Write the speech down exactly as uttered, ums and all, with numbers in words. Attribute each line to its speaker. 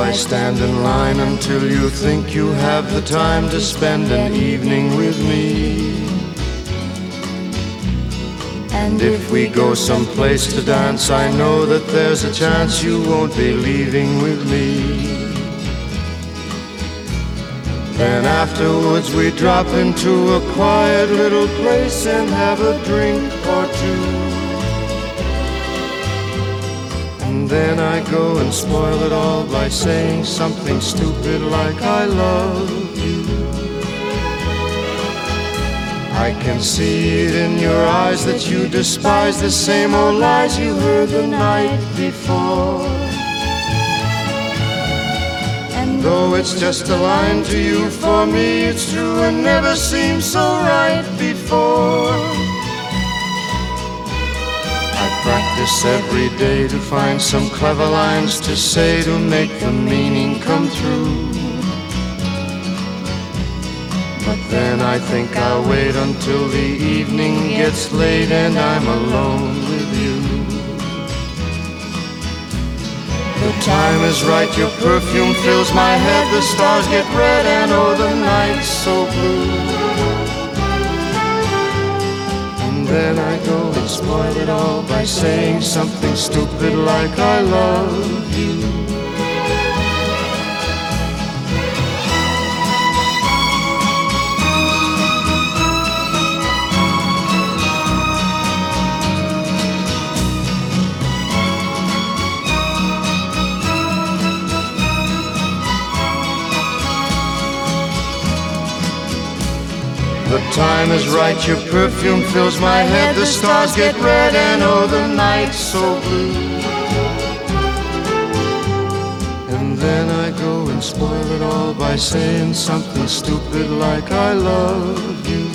Speaker 1: I stand in line until you think you have the time to spend an evening with me. And if we go someplace to dance, I know that there's a chance you won't be leaving with me. Then afterwards we drop into a quiet little place and have a drink or two. And then I go and spoil it all by saying something stupid like I love you. I can see it in your eyes that you despise the same old lies you heard the night before. And though it's just a line to you, for me it's true and never seemed so right before. I practice every day to find some clever lines to say to make the meaning come through. But then I think I'll wait until the evening gets late and I'm alone with you. The time is right, your perfume fills my head, the stars get red and oh the night's so blue. And then I go and spoil it all by saying something stupid like I love you. The time is right, your perfume fills my head, the stars get red and oh the night's so blue. And then I go and spoil it all by saying something stupid like I love you.